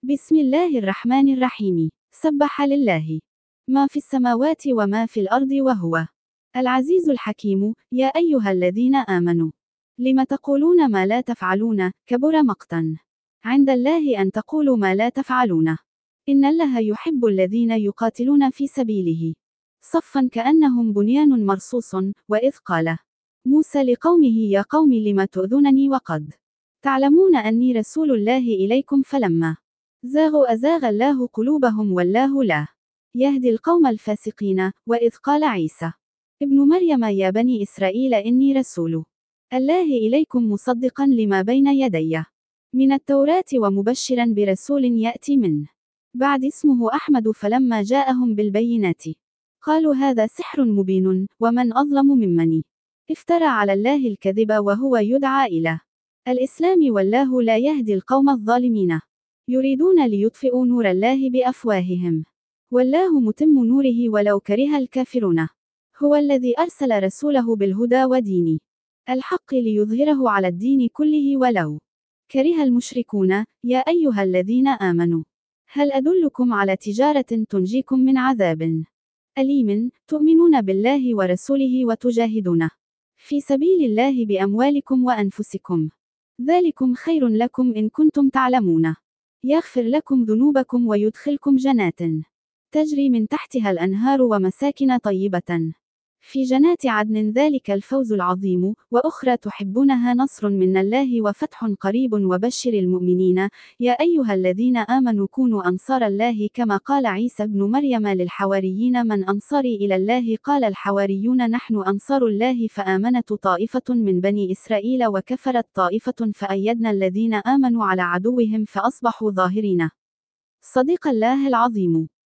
بسم الله الرحمن الرحيم. سبح لله ما في السماوات وما في الأرض وهو العزيز الحكيم. يا أيها الذين آمنوا لم تقولون ما لا تفعلون؟ كبر مقتا عند الله أن تقولوا ما لا تفعلون. إن الله يحب الذين يقاتلون في سبيله صفا كأنهم بنيان مرصوص. وإذ قال موسى لقومه يا قوم لم تؤذونني وقد تعلمون أني رسول الله إليكم فلما زاغوا أزاغ الله قلوبهم والله لا يهدي القوم الفاسقين. وإذ قال عيسى ابن مريم يا بني إسرائيل إني رسول الله إليكم مصدقا لما بين يدي من التوراة ومبشرا برسول يأتي من بعد اسمه أحمد. فلما جاءهم بالبينات قالوا هذا سحر مبين ومن أظلم ممن افترى على الله الكذب وهو يدعى إلى الإسلام والله لا يهدي القوم الظالمين. يريدون ليطفئوا نور الله بأفواههم والله متم نوره ولو كره الكافرون. هو الذي أرسل رسوله بالهدى ودين الحق ليظهره على الدين كله ولو كره المشركون. يا أيها الذين آمنوا هل أدلكم على تجارة تنجيكم من عذاب أليم تؤمنون بالله ورسوله وتجاهدون في سبيل الله بأموالكم وأنفسكم ذلكم خير لكم إن كنتم تعلمون. يغفر لكم ذنوبكم ويدخلكم جنات تجري من تحتها الأنهار ومساكن طيبة في جنات عدن ذلك الفوز العظيم. وأخرى تحبونها نصر من الله وفتح قريب وبشر المؤمنين. يا أيها الذين آمنوا كونوا أنصار الله كما قال عيسى ابن مريم للحواريين من أنصاري إلى الله قال الحواريون نحن أنصار الله فآمنت طائفة من بني إسرائيل وكفرت طائفة فأيدنا الذين آمنوا على عدوهم فأصبحوا ظاهرين. صدق الله العظيم.